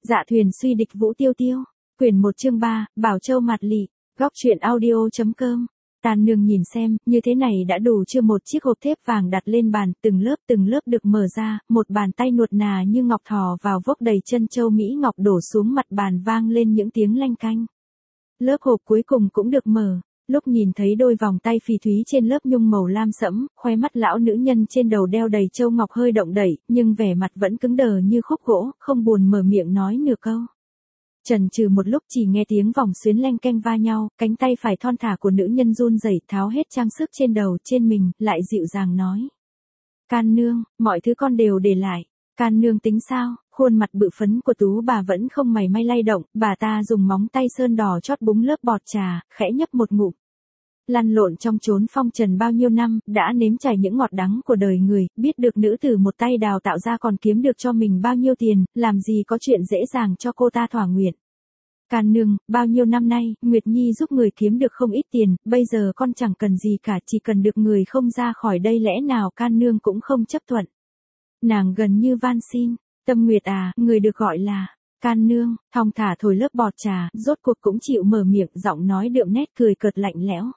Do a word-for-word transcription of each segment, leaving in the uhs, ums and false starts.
Dạ thuyền suy địch vũ tiêu tiêu. Quyển một chương ba, Bảo Châu Mạt Lị. Góc truyện audio.com. Tàn Nương nhìn xem, như thế này đã đủ chưa? Một chiếc hộp thép vàng đặt lên bàn, từng lớp từng lớp được mở ra, một bàn tay nuột nà như ngọc thò vào vốc đầy chân châu Mỹ ngọc đổ xuống mặt bàn, vang lên những tiếng lanh canh. Lớp hộp cuối cùng cũng được mở. Lúc nhìn thấy đôi vòng tay phỉ thúy trên lớp nhung màu lam sẫm, khóe mắt lão nữ nhân trên đầu đeo đầy châu ngọc hơi động đẩy, nhưng vẻ mặt vẫn cứng đờ như khúc gỗ, không buồn mở miệng nói nửa câu. Chần chừ một lúc, chỉ nghe tiếng vòng xuyến leng keng va nhau, cánh tay phải thon thả của nữ nhân run rẩy tháo hết trang sức trên đầu trên mình, lại dịu dàng nói: "Can nương, mọi thứ con đều để lại." Can nương tính sao? Khuôn mặt bự phấn của Tú bà vẫn không mảy may lay động, bà ta dùng móng tay sơn đỏ chót búng lớp bọt trà, khẽ nhấp một ngụm. Lăn lộn trong chốn phong trần bao nhiêu năm, đã nếm trải những ngọt đắng của đời người, biết được nữ tử một tay đào tạo ra còn kiếm được cho mình bao nhiêu tiền, làm gì có chuyện dễ dàng cho cô ta thỏa nguyện. Can nương, bao nhiêu năm nay, Nguyệt Nhi giúp người kiếm được không ít tiền, bây giờ con chẳng cần gì cả, chỉ cần được người không ra khỏi đây, lẽ nào Can nương cũng không chấp thuận. Nàng gần như van xin: "Tâm Nguyệt à, người được gọi là..." Can nương, thong thả thổi lớp bọt trà, rốt cuộc cũng chịu mở miệng, giọng nói đượm nét cười cợt lạnh lẽo.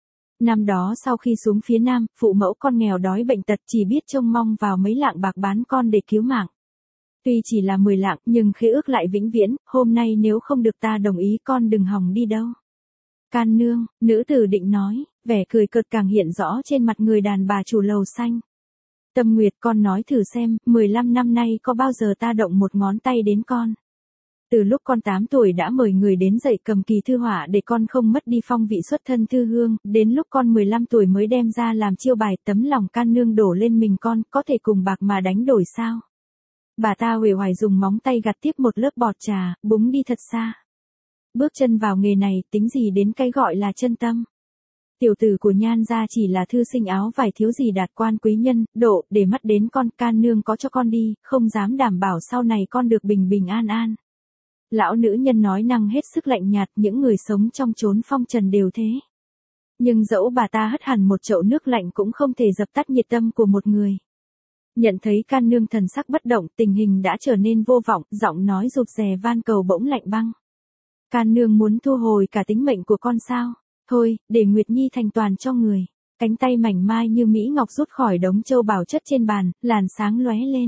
Năm đó sau khi xuống phía Nam, phụ mẫu con nghèo đói bệnh tật, chỉ biết trông mong vào mấy lạng bạc bán con để cứu mạng. Tuy chỉ là mười lạng, nhưng khế ước lại vĩnh viễn, hôm nay nếu không được ta đồng ý, con đừng hòng đi đâu. Can nương, nữ tử định nói, vẻ cười cợt càng hiện rõ trên mặt người đàn bà chủ lầu xanh. Tâm Nguyệt, con nói thử xem, mười lăm năm nay có bao giờ ta động một ngón tay đến con? Từ lúc con tám tuổi đã mời người đến dạy cầm kỳ thư họa để con không mất đi phong vị xuất thân thư hương, đến lúc con mười lăm tuổi mới đem ra làm chiêu bài, tấm lòng Can nương đổ lên mình con, có thể cùng bạc mà đánh đổi sao? Bà ta uể oải dùng móng tay gặt tiếp một lớp bọt trà, búng đi thật xa. Bước chân vào nghề này, tính gì đến cái gọi là chân tâm. Tiểu tử của Nhan gia chỉ là thư sinh áo vải, thiếu gì đạt quan quý nhân, độ, để mắt đến con. Can nương có cho con đi, không dám đảm bảo sau này con được bình bình an an. Lão nữ nhân nói năng hết sức lạnh nhạt, những người sống trong chốn phong trần đều thế. Nhưng dẫu bà ta hất hẳn một chậu nước lạnh cũng không thể dập tắt nhiệt tâm của một người. Nhận thấy Can nương thần sắc bất động, tình hình đã trở nên vô vọng, giọng nói rụt rè van cầu bỗng lạnh băng. Can nương muốn thu hồi cả tính mệnh của con sao? Thôi, để Nguyệt Nhi thành toàn cho người. Cánh tay mảnh mai như Mỹ ngọc rút khỏi đống châu bảo chất trên bàn, làn sáng lóe lên.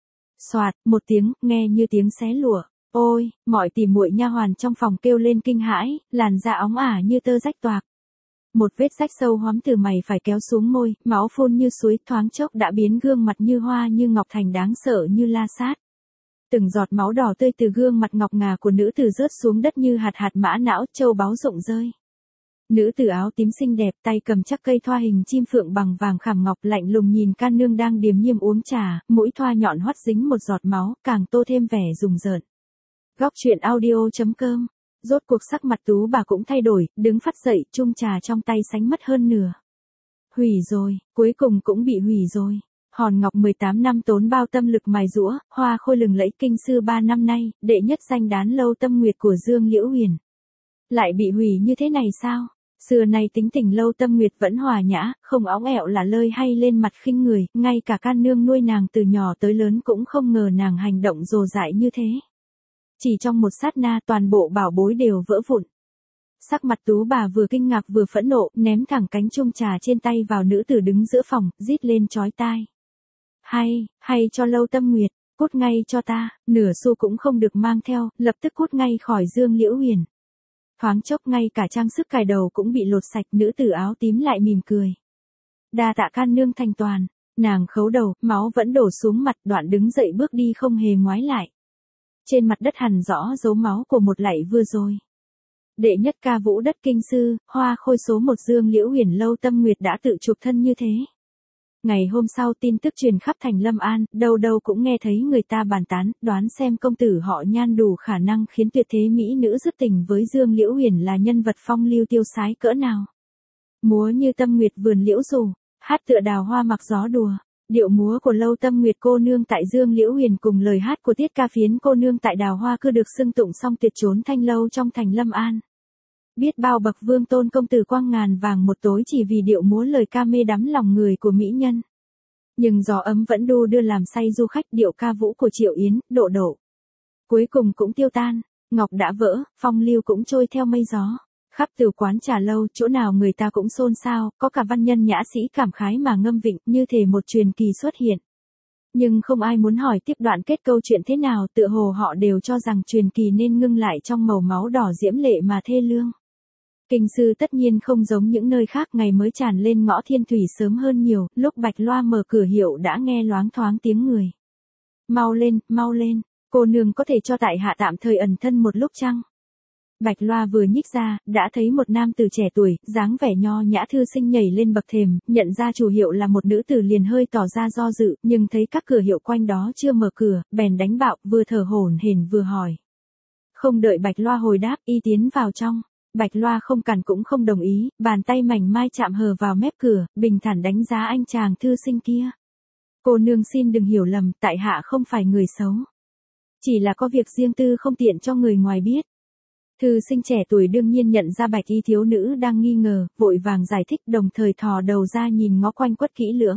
Soạt, một tiếng, nghe như tiếng xé lụa. Ôi, mọi tỉ muội nha hoàn trong phòng kêu lên kinh hãi, làn da óng ả như tơ rách toạc. Một vết rách sâu hoắm từ mày phải kéo xuống môi, máu phun như suối, thoáng chốc đã biến gương mặt như hoa như ngọc thành đáng sợ như la sát. Từng giọt máu đỏ tươi từ gương mặt ngọc ngà của nữ tử rớt xuống đất như hạt hạt mã não, châu báu rụng rơi. Nữ tử áo tím xinh đẹp, tay cầm chắc cây thoa hình chim phượng bằng vàng khảm ngọc, lạnh lùng nhìn Can nương đang điềm nhiên uống trà, mũi thoa nhọn hoắt dính một giọt máu, càng tô thêm vẻ rùng rợn. Góc truyện audio.com. Rốt cuộc sắc mặt Tú bà cũng thay đổi, đứng phắt dậy, chung trà trong tay sánh mất hơn nửa. Hủy rồi, cuối cùng cũng bị hủy rồi. Hòn ngọc mười tám năm tốn bao tâm lực mài giũa, hoa khôi lừng lẫy kinh sư ba năm nay, đệ nhất danh đán lâu Tâm Nguyệt của Dương Liễu Huyền. Lại bị hủy như thế này sao? Xưa nay tính tình Lâu Tâm Nguyệt vẫn hòa nhã, không óng ẹo là lơi hay lên mặt khinh người, ngay cả Can nương nuôi nàng từ nhỏ tới lớn cũng không ngờ nàng hành động rồ dại như thế. Chỉ trong một sát na, toàn bộ bảo bối đều vỡ vụn. Sắc mặt Tú bà vừa kinh ngạc vừa phẫn nộ, ném thẳng cánh chung trà trên tay vào nữ tử đứng giữa phòng, rít lên chói tai. Hay, hay cho Lâu Tâm Nguyệt, cút ngay cho ta, nửa xu cũng không được mang theo, lập tức cút ngay khỏi Dương Liễu Huyền. Thoáng chốc ngay cả trang sức cài đầu cũng bị lột sạch, nữ tử áo tím lại mỉm cười. Đa tạ Can nương thành toàn, nàng khấu đầu, máu vẫn đổ xuống mặt, đoạn đứng dậy bước đi không hề ngoái lại. Trên mặt đất hằn rõ dấu máu của một lạy vừa rồi. Đệ nhất ca vũ đất kinh sư, hoa khôi số một Dương Liễu Huyền Lâu Tâm Nguyệt đã tự chụp thân như thế. Ngày hôm sau tin tức truyền khắp thành Lâm An, đâu đâu cũng nghe thấy người ta bàn tán, đoán xem công tử họ Nhan đủ khả năng khiến tuyệt thế mỹ nữ dứt tình với Dương Liễu Huyền là nhân vật phong lưu tiêu sái cỡ nào. Múa như Tâm Nguyệt vườn liễu rủ, hát tựa đào hoa mặc gió đùa. Điệu múa của Lâu Tâm Nguyệt cô nương tại Dương Liễu Huyền cùng lời hát của Tiết Ca Phiến cô nương tại Đào Hoa cứ được xưng tụng song tuyệt trốn thanh lâu trong thành Lâm An. Biết bao bậc vương tôn công tử quang ngàn vàng một tối chỉ vì điệu múa lời ca mê đắm lòng người của mỹ nhân. Nhưng gió ấm vẫn đu đưa làm say du khách, điệu ca vũ của Triệu Yến, Độ Độ. Cuối cùng cũng tiêu tan, ngọc đã vỡ, phong lưu cũng trôi theo mây gió. Khắp từ quán trà lâu, chỗ nào người ta cũng xôn xao, có cả văn nhân nhã sĩ cảm khái mà ngâm vịnh, như thể một truyền kỳ xuất hiện. Nhưng không ai muốn hỏi tiếp đoạn kết câu chuyện thế nào, tựa hồ họ đều cho rằng truyền kỳ nên ngưng lại trong màu máu đỏ diễm lệ mà thê lương. Kinh sư tất nhiên không giống những nơi khác, ngày mới tràn lên ngõ Thiên Thủy sớm hơn nhiều, lúc Bạch Loa mở cửa hiệu đã nghe loáng thoáng tiếng người. Mau lên, mau lên, cô nương có thể cho tại hạ tạm thời ẩn thân một lúc chăng? Bạch Loa vừa nhích ra, đã thấy một nam tử trẻ tuổi, dáng vẻ nho nhã thư sinh nhảy lên bậc thềm, nhận ra chủ hiệu là một nữ tử liền hơi tỏ ra do dự, nhưng thấy các cửa hiệu quanh đó chưa mở cửa, bèn đánh bạo, vừa thở hổn hển vừa hỏi. Không đợi Bạch Loa hồi đáp, y tiến vào trong. Bạch Loa không cản cũng không đồng ý, bàn tay mảnh mai chạm hờ vào mép cửa, bình thản đánh giá anh chàng thư sinh kia. Cô nương xin đừng hiểu lầm, tại hạ không phải người xấu. Chỉ là có việc riêng tư không tiện cho người ngoài biết. Thư sinh trẻ tuổi đương nhiên nhận ra bạch y thiếu nữ đang nghi ngờ, vội vàng giải thích, đồng thời thò đầu ra nhìn ngó quanh quất kỹ lưỡng.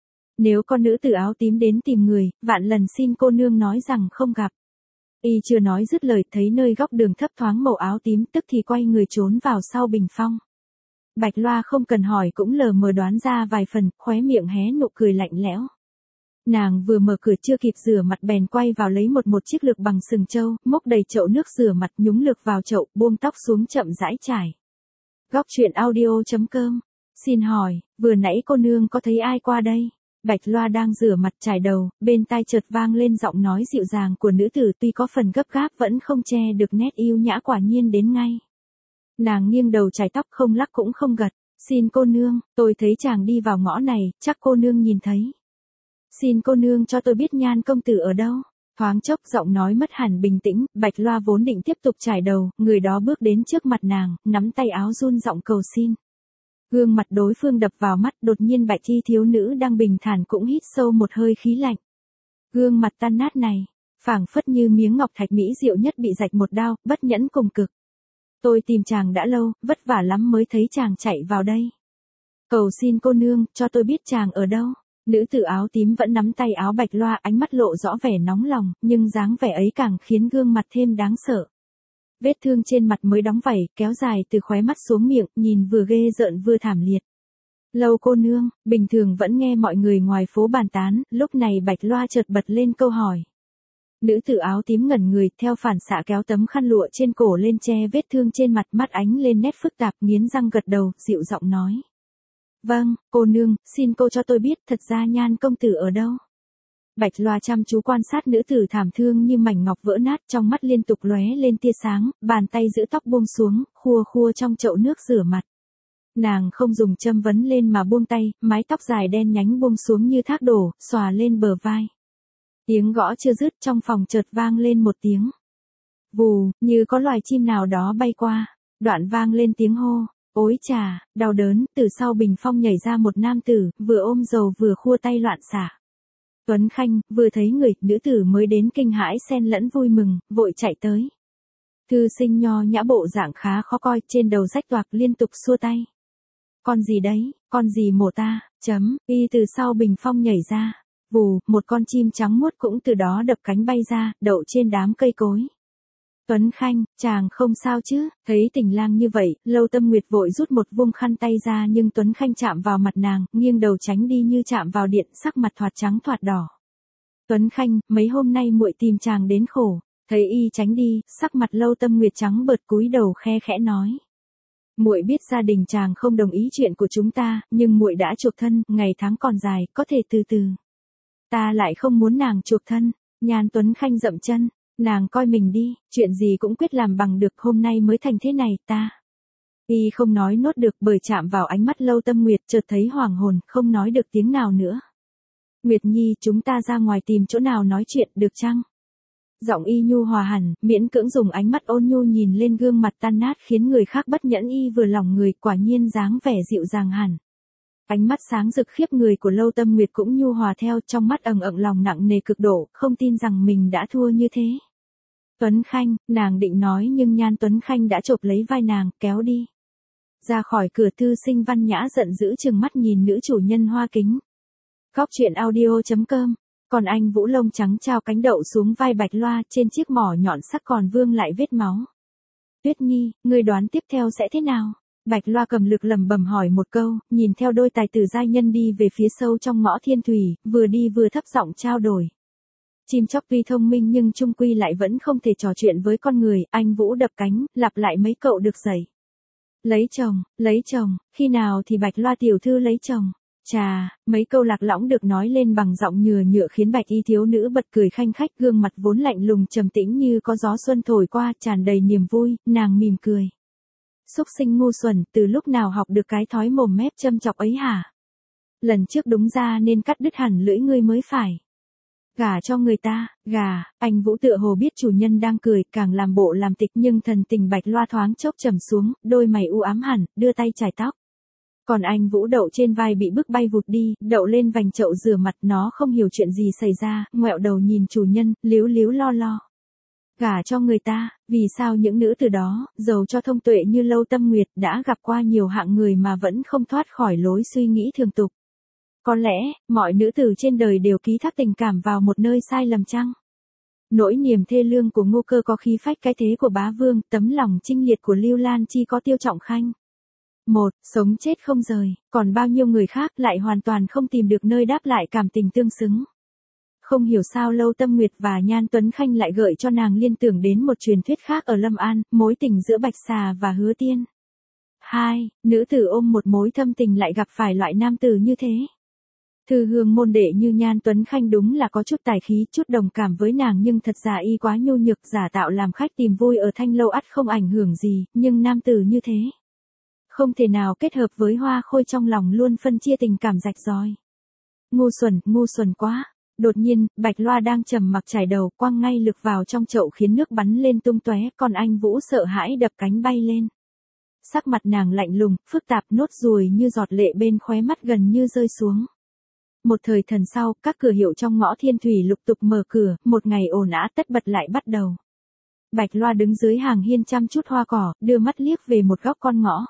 Nếu con nữ tử áo tím đến tìm người, vạn lần xin cô nương nói rằng không gặp. Y chưa nói dứt lời, thấy nơi góc đường thấp thoáng màu áo tím, tức thì quay người trốn vào sau bình phong. Bạch Loa không cần hỏi cũng lờ mờ đoán ra vài phần, khóe miệng hé nụ cười lạnh lẽo. Nàng vừa mở cửa chưa kịp rửa mặt bèn quay vào lấy một một chiếc lược bằng sừng trâu, múc đầy chậu nước rửa mặt, nhúng lược vào chậu, buông tóc xuống chậm rãi trải. Góc truyện audio chấm com. Xin hỏi, vừa nãy cô nương có thấy ai qua đây? Bạch Loa đang rửa mặt trải đầu, bên tai chợt vang lên giọng nói dịu dàng của nữ tử, tuy có phần gấp gáp vẫn không che được nét yêu nhã, quả nhiên đến ngay. Nàng nghiêng đầu chải tóc, không lắc cũng không gật. Xin cô nương, tôi thấy chàng đi vào ngõ này, chắc cô nương nhìn thấy. Xin cô nương cho tôi biết Nhan công tử ở đâu. Thoáng chốc giọng nói mất hẳn bình tĩnh, Bạch Loa vốn định tiếp tục trải đầu, người đó bước đến trước mặt nàng, nắm tay áo run giọng cầu xin. Gương mặt đối phương đập vào mắt, đột nhiên bạch y thiếu nữ đang bình thản cũng hít sâu một hơi khí lạnh. Gương mặt tan nát này, phảng phất như miếng ngọc thạch mỹ diệu nhất bị rạch một đao, bất nhẫn cùng cực. Tôi tìm chàng đã lâu, vất vả lắm mới thấy chàng chạy vào đây. Cầu xin cô nương, cho tôi biết chàng ở đâu. Nữ tử áo tím vẫn nắm tay áo Bạch Loa, ánh mắt lộ rõ vẻ nóng lòng, nhưng dáng vẻ ấy càng khiến gương mặt thêm đáng sợ. Vết thương trên mặt mới đóng vảy, kéo dài từ khóe mắt xuống miệng, nhìn vừa ghê rợn vừa thảm liệt. Lâu cô nương, bình thường vẫn nghe mọi người ngoài phố bàn tán, lúc này Bạch Loa chợt bật lên câu hỏi. Nữ tử áo tím ngẩn người, theo phản xạ kéo tấm khăn lụa trên cổ lên che vết thương trên mặt, mắt ánh lên nét phức tạp, nghiến răng gật đầu, dịu giọng nói. Vâng, cô nương, xin cô cho tôi biết thật ra Nhan công tử ở đâu. Bạch Loa chăm chú quan sát nữ tử thảm thương như mảnh ngọc vỡ nát, trong mắt liên tục lóe lên tia sáng, bàn tay giữ tóc buông xuống, khua khua trong chậu nước rửa mặt. Nàng không dùng châm vấn lên mà buông tay, mái tóc dài đen nhánh buông xuống như thác đổ, xòa lên bờ vai. Tiếng gõ chưa dứt, trong phòng chợt vang lên một tiếng. Vù, như có loài chim nào đó bay qua, đoạn vang lên tiếng hô. Ôi chà, đau đớn, từ sau bình phong nhảy ra một nam tử, vừa ôm dầu vừa khua tay loạn xạ. Tuấn Khanh, vừa thấy người, nữ tử mới đến kinh hãi xen lẫn vui mừng, vội chạy tới. Thư sinh nho nhã bộ dạng khá khó coi, trên đầu rách toạc liên tục xua tay. Con gì đấy, con gì mổ ta, chấm, y từ sau bình phong nhảy ra. Vù, một con chim trắng muốt cũng từ đó đập cánh bay ra, đậu trên đám cây cối. Tuấn Khanh, chàng không sao chứ, thấy tình lang như vậy, Lâu Tâm Nguyệt vội rút một vung khăn tay ra, nhưng Tuấn Khanh chạm vào mặt nàng, nghiêng đầu tránh đi như chạm vào điện, sắc mặt thoạt trắng thoạt đỏ. Tuấn Khanh, mấy hôm nay muội tìm chàng đến khổ, thấy y tránh đi, sắc mặt Lâu Tâm Nguyệt trắng bợt, cúi đầu khe khẽ nói. Muội biết gia đình chàng không đồng ý chuyện của chúng ta, nhưng muội đã chuộc thân, ngày tháng còn dài, có thể từ từ. Ta lại không muốn nàng chuộc thân. Nhan Tuấn Khanh dậm chân. Nàng coi mình đi, chuyện gì cũng quyết làm bằng được, hôm nay mới thành thế này, ta. Y không nói nốt được, bởi chạm vào ánh mắt Lâu Tâm Nguyệt, chợt thấy hoàng hồn, không nói được tiếng nào nữa. Nguyệt Nhi, chúng ta ra ngoài tìm chỗ nào nói chuyện, được chăng? Giọng y nhu hòa hẳn, miễn cưỡng dùng ánh mắt ôn nhu nhìn lên gương mặt tan nát khiến người khác bất nhẫn, y vừa lòng người, quả nhiên dáng vẻ dịu dàng hẳn. Ánh mắt sáng rực khiếp người của Lâu Tâm Nguyệt cũng nhu hòa theo, trong mắt ầng ầng lòng nặng nề cực độ, không tin rằng mình đã thua như thế. Tuấn Khanh, nàng định nói nhưng Nhan Tuấn Khanh đã chộp lấy vai nàng, kéo đi. Ra khỏi cửa, thư sinh văn nhã giận dữ trừng mắt nhìn nữ chủ nhân hoa kính. Góc truyện audio chấm com Còn anh Vũ lông trắng trao cánh đậu xuống vai Bạch Loa, trên chiếc mỏ nhọn sắc còn vương lại vết máu. Tuyết Nhi, ngươi đoán tiếp theo sẽ thế nào? Bạch Loa cầm lược lẩm bẩm hỏi một câu, nhìn theo đôi tài tử giai nhân đi về phía sâu trong ngõ thiên thủy, vừa đi vừa thấp giọng trao đổi. Chim chóc tuy thông minh nhưng chung quy lại vẫn không thể trò chuyện với con người, anh Vũ đập cánh, lặp lại mấy cậu được dậy. Lấy chồng, lấy chồng, khi nào thì Bạch Loa tiểu thư lấy chồng? Chà, mấy câu lạc lõng được nói lên bằng giọng nhừa nhựa khiến Bạch y thiếu nữ bật cười khanh khách, gương mặt vốn lạnh lùng trầm tĩnh như có gió xuân thổi qua, tràn đầy niềm vui, nàng mỉm cười. Xúc sinh ngu xuẩn, từ lúc nào học được cái thói mồm mép châm chọc ấy hả? Lần trước đúng ra nên cắt đứt hẳn lưỡi ngươi mới phải. Gả cho người ta, gả, anh Vũ tựa hồ biết chủ nhân đang cười, càng làm bộ làm tịch, nhưng thần tình Bạch Loa thoáng chốc trầm xuống, đôi mày u ám hẳn, đưa tay chải tóc. Còn anh Vũ đậu trên vai bị bức bay vụt đi, đậu lên vành chậu rửa mặt, nó không hiểu chuyện gì xảy ra, ngoẹo đầu nhìn chủ nhân, líu líu lo lo. Gả cho người ta, vì sao những nữ từ đó, giàu cho thông tuệ như Lâu Tâm Nguyệt, đã gặp qua nhiều hạng người mà vẫn không thoát khỏi lối suy nghĩ thường tục? Có lẽ, mọi nữ tử trên đời đều ký thác tình cảm vào một nơi sai lầm chăng? Nỗi niềm thê lương của Ngô Cơ có khí phách cái thế của Bá Vương, tấm lòng trinh liệt của Lưu Lan Chi có Tiêu Trọng Khanh. Một, sống chết không rời, còn bao nhiêu người khác lại hoàn toàn không tìm được nơi đáp lại cảm tình tương xứng. Không hiểu sao Lâu Tâm Nguyệt và Nhan Tuấn Khanh lại gợi cho nàng liên tưởng đến một truyền thuyết khác ở Lâm An, mối tình giữa Bạch Xà và Hứa Tiên. Hai, nữ tử ôm một mối thâm tình lại gặp phải loại nam tử như thế. Thư hương môn đệ như Nhan Tuấn Khanh đúng là có chút tài khí, chút đồng cảm với nàng, nhưng thật ra y quá nhu nhược, giả tạo làm khách tìm vui ở Thanh Lâu ắt không ảnh hưởng gì, nhưng nam tử như thế không thể nào kết hợp với Hoa Khôi trong lòng luôn phân chia tình cảm rạch ròi. Ngu xuẩn, ngu xuẩn quá. Đột nhiên, Bạch Loa đang trầm mặc chải đầu, quăng ngay lực vào trong chậu khiến nước bắn lên tung tóe, còn anh Vũ sợ hãi đập cánh bay lên. Sắc mặt nàng lạnh lùng, phức tạp, nốt ruồi như giọt lệ bên khóe mắt gần như rơi xuống. Một thời thần sau, các cửa hiệu trong ngõ thiên thủy lục tục mở cửa, một ngày ồn ào tất bật lại bắt đầu. Bạch Loa đứng dưới hàng hiên chăm chút hoa cỏ, đưa mắt liếc về một góc con ngõ.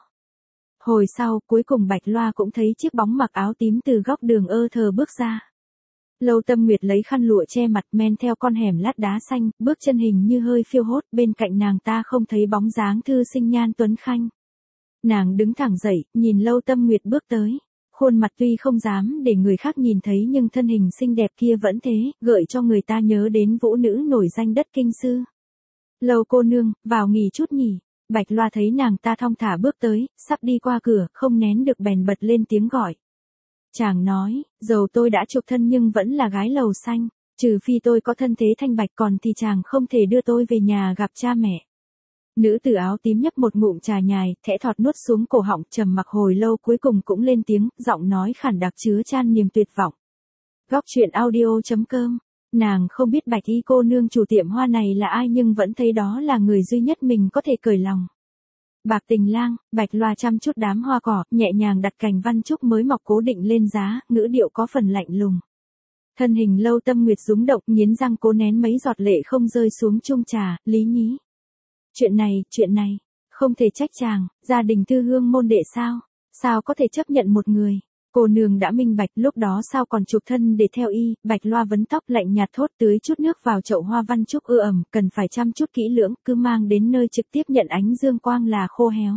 Hồi sau, cuối cùng Bạch Loa cũng thấy chiếc bóng mặc áo tím từ góc đường ơ thờ bước ra. Lâu Tâm Nguyệt lấy khăn lụa che mặt, men theo con hẻm lát đá xanh, bước chân hình như hơi phiêu hốt, bên cạnh nàng ta không thấy bóng dáng thư sinh Nhan Tuấn Khanh. Nàng đứng thẳng dậy, nhìn Lâu Tâm Nguyệt bước tới. Khuôn mặt tuy không dám để người khác nhìn thấy nhưng thân hình xinh đẹp kia vẫn thế, gợi cho người ta nhớ đến vũ nữ nổi danh đất Kinh Sư. Lâu cô nương, vào nghỉ chút nhỉ. Bạch Loa thấy nàng ta thong thả bước tới, sắp đi qua cửa, không nén được bèn bật lên tiếng gọi. Chàng nói, dầu tôi đã chuộc thân nhưng vẫn là gái lầu xanh, trừ phi tôi có thân thế thanh bạch, còn thì chàng không thể đưa tôi về nhà gặp cha mẹ. Nữ tử áo tím nhấp một ngụm trà nhài, thẽ thọt nuốt xuống cổ họng, trầm mặc hồi lâu cuối cùng cũng lên tiếng, giọng nói khản đặc chứa chan niềm tuyệt vọng. Góc truyện audio chấm com. Nàng không biết Bạch y cô nương chủ tiệm hoa này là ai nhưng vẫn thấy đó là người duy nhất mình có thể cởi lòng. Bạc Tình Lang, Bạch Loa chăm chút đám hoa cỏ, nhẹ nhàng đặt cành văn trúc mới mọc cố định lên giá, ngữ điệu có phần lạnh lùng. Thân hình Lâu Tâm Nguyệt rúng động, nghiến răng cố nén mấy giọt lệ không rơi xuống chung trà, lý nhí. Chuyện này, chuyện này, không thể trách chàng, gia đình thư hương môn đệ sao, sao có thể chấp nhận một người. Cô nương đã minh bạch, lúc đó sao còn chụp thân để theo y. Bạch Loa vấn tóc lạnh nhạt thốt, tưới chút nước vào chậu hoa văn trúc ưa ẩm, cần phải chăm chút kỹ lưỡng, cứ mang đến nơi trực tiếp nhận ánh dương quang là khô héo.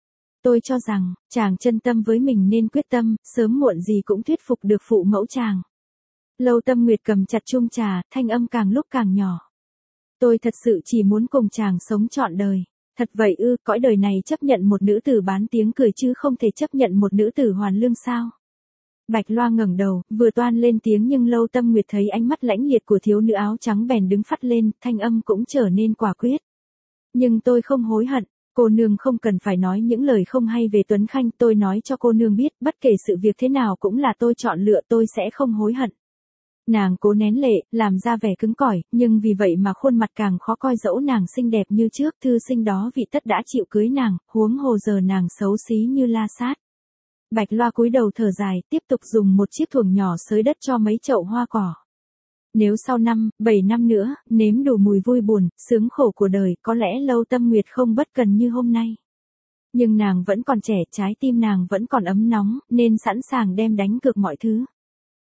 Tôi cho rằng, chàng chân tâm với mình nên quyết tâm, sớm muộn gì cũng thuyết phục được phụ mẫu chàng. Lâu Tâm Nguyệt cầm chặt chung trà, thanh âm càng lúc càng nhỏ. Tôi thật sự chỉ muốn cùng chàng sống trọn đời. Thật vậy ư, cõi đời này chấp nhận một nữ tử bán tiếng cười chứ không thể chấp nhận một nữ tử hoàn lương sao? Bạch Loa ngẩng đầu, vừa toan lên tiếng nhưng Lâu Tâm Nguyệt thấy ánh mắt lãnh liệt của thiếu nữ áo trắng bèn đứng phắt lên, thanh âm cũng trở nên quả quyết. Nhưng tôi không hối hận, cô nương không cần phải nói những lời không hay về Tuấn Khanh, tôi nói cho cô nương biết, bất kể sự việc thế nào cũng là tôi chọn lựa, tôi sẽ không hối hận. Nàng cố nén lệ, làm ra vẻ cứng cỏi, nhưng vì vậy mà khuôn mặt càng khó coi, dẫu nàng xinh đẹp như trước, thư sinh đó vị tất đã chịu cưới nàng, huống hồ giờ nàng xấu xí như la sát. Bạch Loa cúi đầu thở dài, tiếp tục dùng một chiếc thuồng nhỏ xới đất cho mấy chậu hoa cỏ. Nếu sau năm, bảy năm nữa, nếm đủ mùi vui buồn, sướng khổ của đời, có lẽ Lâu Tâm Nguyệt không bất cần như hôm nay. Nhưng nàng vẫn còn trẻ, trái tim nàng vẫn còn ấm nóng, nên sẵn sàng đem đánh cược mọi thứ.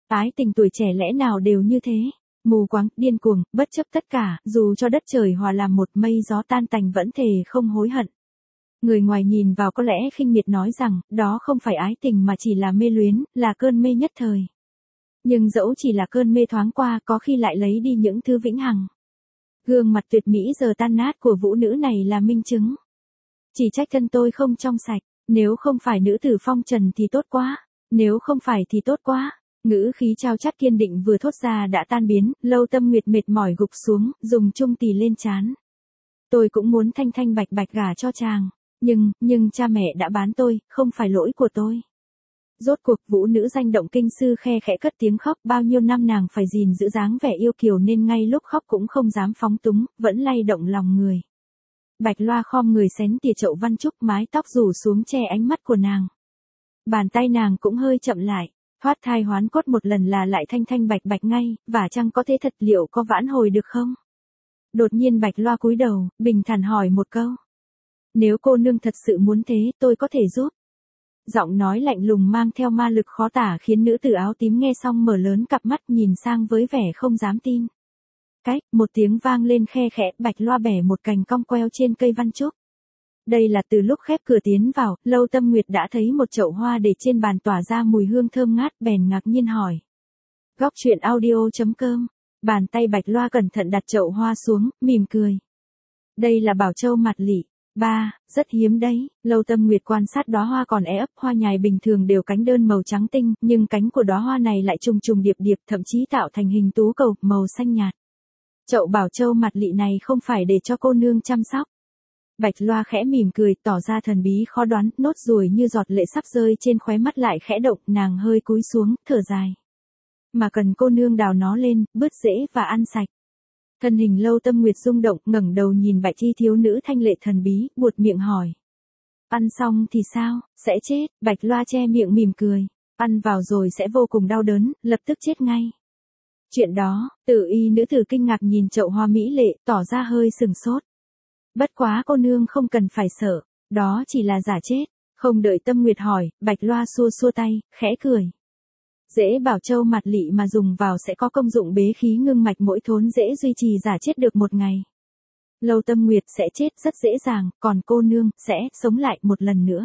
Ái tình tuổi trẻ lẽ nào đều như thế, mù quáng, điên cuồng, bất chấp tất cả, dù cho đất trời hòa làm một mây gió tan tành vẫn thề không hối hận. Người ngoài nhìn vào có lẽ khinh miệt nói rằng, đó không phải ái tình mà chỉ là mê luyến, là cơn mê nhất thời. Nhưng dẫu chỉ là cơn mê thoáng qua có khi lại lấy đi những thứ vĩnh hằng. Gương mặt tuyệt mỹ giờ tan nát của vũ nữ này là minh chứng. Chỉ trách thân tôi không trong sạch, nếu không phải nữ tử phong trần thì tốt quá, nếu không phải thì tốt quá. Ngữ khí trao chắt kiên định vừa thốt ra đã tan biến, Lâu Tâm Nguyệt mệt mỏi gục xuống, dùng chung tì lên trán. Tôi cũng muốn thanh thanh bạch bạch gả cho chàng, nhưng, nhưng cha mẹ đã bán tôi, không phải lỗi của tôi. Rốt cuộc vũ nữ danh động kinh sư khe khẽ cất tiếng khóc, bao nhiêu năm nàng phải gìn giữ dáng vẻ yêu kiều nên ngay lúc khóc cũng không dám phóng túng, vẫn lay động lòng người. Bạch Loa khom người xén tỉa chậu văn trúc, mái tóc rủ xuống che ánh mắt của nàng. Bàn tay nàng cũng hơi chậm lại, thoát thai hoán cốt một lần là lại thanh thanh bạch bạch ngay, và chăng có thế thật, liệu có vãn hồi được không? Đột nhiên Bạch Loa cúi đầu, bình thản hỏi một câu. Nếu cô nương thật sự muốn thế, tôi có thể giúp. Giọng nói lạnh lùng mang theo ma lực khó tả khiến nữ tử áo tím nghe xong mở lớn cặp mắt nhìn sang với vẻ không dám tin. Cách, một tiếng vang lên khe khẽ, Bạch Loa bẻ một cành cong queo trên cây văn trúc. Đây là từ lúc khép cửa tiến vào, Lâu Tâm Nguyệt đã thấy một chậu hoa để trên bàn tỏa ra mùi hương thơm ngát, bèn ngạc nhiên hỏi. Góc truyện audio.com, bàn tay Bạch Loa cẩn thận đặt chậu hoa xuống, mỉm cười. Đây là bảo châu mặt lị. Ba, rất hiếm đấy. Lâu Tâm Nguyệt quan sát đóa hoa còn é ấp, hoa nhài bình thường đều cánh đơn màu trắng tinh, nhưng cánh của đóa hoa này lại trùng trùng điệp điệp, thậm chí tạo thành hình tú cầu, màu xanh nhạt. Chậu bảo châu mặt lị này không phải để cho cô nương chăm sóc. Bạch Loa khẽ mỉm cười, tỏ ra thần bí khó đoán, nốt ruồi như giọt lệ sắp rơi trên khóe mắt lại khẽ động, nàng hơi cúi xuống, thở dài. Mà cần cô nương đào nó lên, bứt rễ và ăn sạch. Thân hình Lâu Tâm Nguyệt rung động, ngẩng đầu nhìn bạch y thiếu nữ thanh lệ thần bí, buột miệng hỏi. Ăn xong thì sao, sẽ chết? Bạch Loa che miệng mỉm cười. Ăn vào rồi sẽ vô cùng đau đớn, lập tức chết ngay. Chuyện đó, Tử y nữ tử kinh ngạc nhìn chậu hoa mỹ lệ, tỏ ra hơi sừng sốt. Bất quá cô nương không cần phải sợ, đó chỉ là giả chết. Không đợi Tâm Nguyệt hỏi, Bạch Loa xua xua tay, khẽ cười. Rễ bảo châu mặt lị mà dùng vào sẽ có công dụng bế khí ngưng mạch, mỗi thốn rễ duy trì giả chết được một ngày. Lâu Tâm Nguyệt sẽ chết rất dễ dàng, còn cô nương sẽ sống lại một lần nữa.